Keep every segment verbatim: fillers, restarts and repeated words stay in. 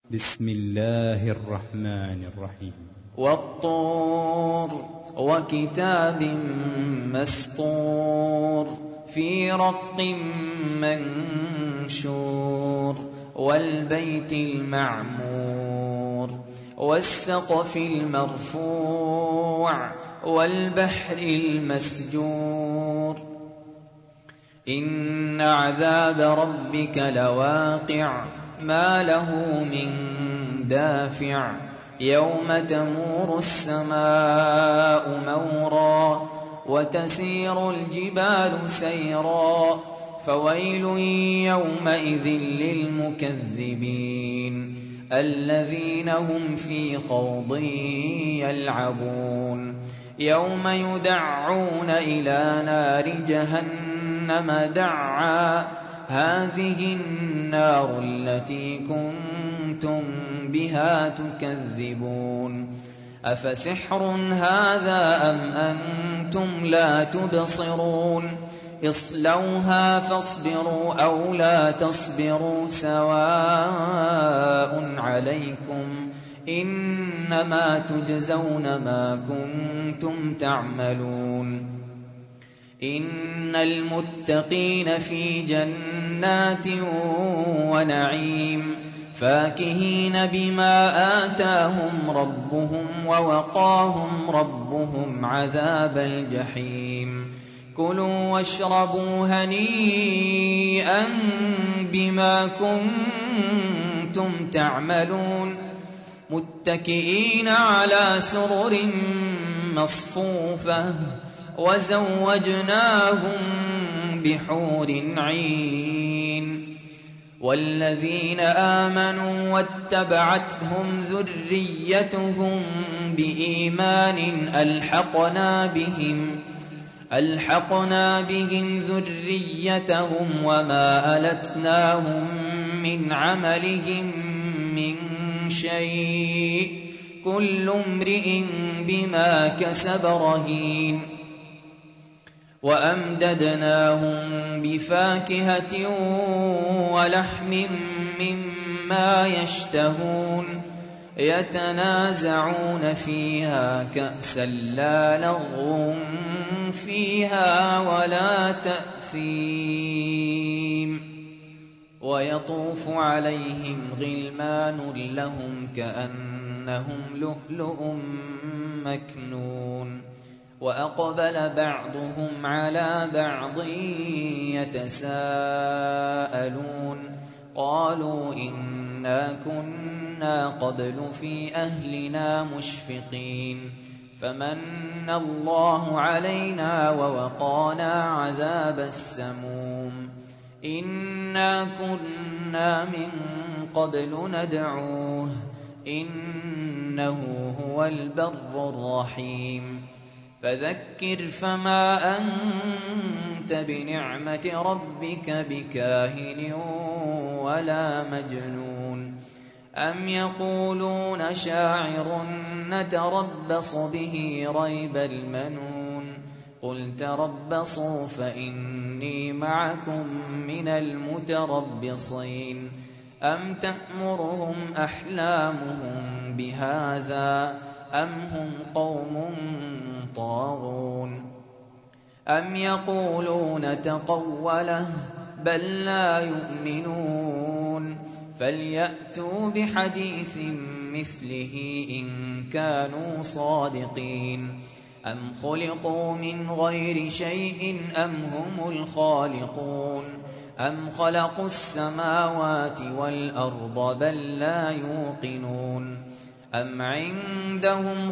بسم الله الرحمن الرحيم. والطور وكتاب مسطور في رق منشور والبيت المعمور والسقف المرفوع والبحر المسجور إن عذاب ربك لواقع ما له من دافع يوم تمور السماء مورا وتسير الجبال سيرا فويل يومئذ للمكذبين الذين هم في خوض يلعبون يوم يدعون إلى نار جهنم دعا هذه النار التي كنتم بها تكذبون أفسحر هذا أم أنتم لا تبصرون اصلوها فاصبروا أو لا تصبروا سواء عليكم إنما تجزون ما كنتم تعملون إن المتقين في جنات ونعيم فاكهين بما آتاهم ربهم ووقاهم ربهم عذاب الجحيم كلوا واشربوا هنيئا بما كنتم تعملون متكئين على سرر مصفوفة وزوجناهم بحور عين والذين آمنوا واتبعتهم ذريتهم بإيمان ألحقنا بهم ألحقنا بهم ذريتهم وما ألتناهم من عملهم من شيء كل امرئ بما كسب رهين وأمددناهم بفاكهة ولحم مما يشتهون يتنازعون فيها كأسا لا لغو فيها ولا تأثيم ويطوف عليهم غلمان لهم كأنهم لؤلؤ مكنون وأقبل بعضهم على بعض يتساءلون قالوا إنا كنا قبل في أهلنا مشفقين فمن الله علينا ووقانا عذاب السموم إنا كنا من قبل ندعوه إنه هو البر الرحيم فذكر فما أنت بنعمة ربك بكاهن ولا مجنون أم يقولون شاعر نتربص به ريب المنون قل تربصوا فإني معكم من المتربصين أم تأمرهم أحلامهم بهذا أم هم قوم طاغون أم يقولون تقوله بل لا يؤمنون فليأتوا بحديث مثله إن كانوا صادقين أم خلقوا من غير شيء أم هم الخالقون أم خلقوا السماوات والأرض بل لا يوقنون أم عندهم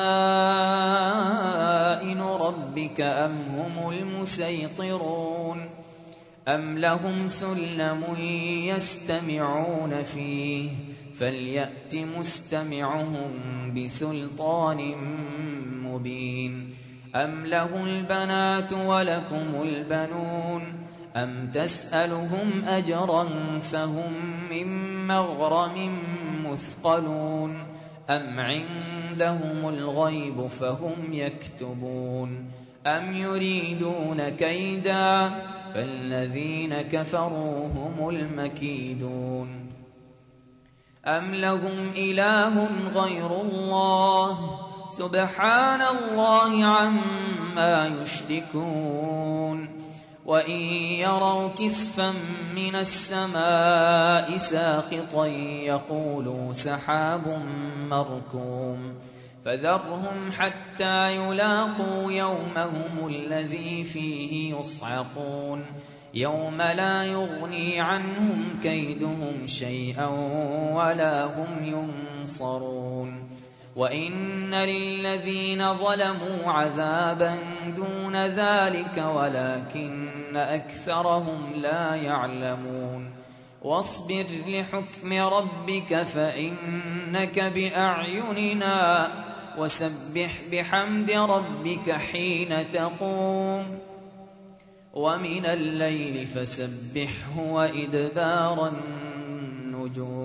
خزائن ربك أم هم المسيطرون أم لهم سلم يستمعون فيه فليأت مستمعهم بسلطان مبين أم له البنات ولكم البنون أم تسألهم أجرا فهم من مغرم مثقلون أم عندهم الغيب فهم يكتبون أم يريدون كيدا فالذين كفروا هم المكيدون أم لهم إله غير الله سبحان الله عما يشركون وإن يروا كسفا من السماء ساقطا يقولوا سحاب مركوم فذرهم حتى يلاقوا يومهم الذي فيه يصعقون يوم لا يغني عنهم كيدهم شيئا ولا هم ينصرون وإن للذين ظلموا عذابا دون ذلك ولكن أكثرهم لا يعلمون واصبر لحكم ربك فإنك بأعيننا وسبح بحمد ربك حين تقوم ومن الليل فسبحه وإدبار النجوم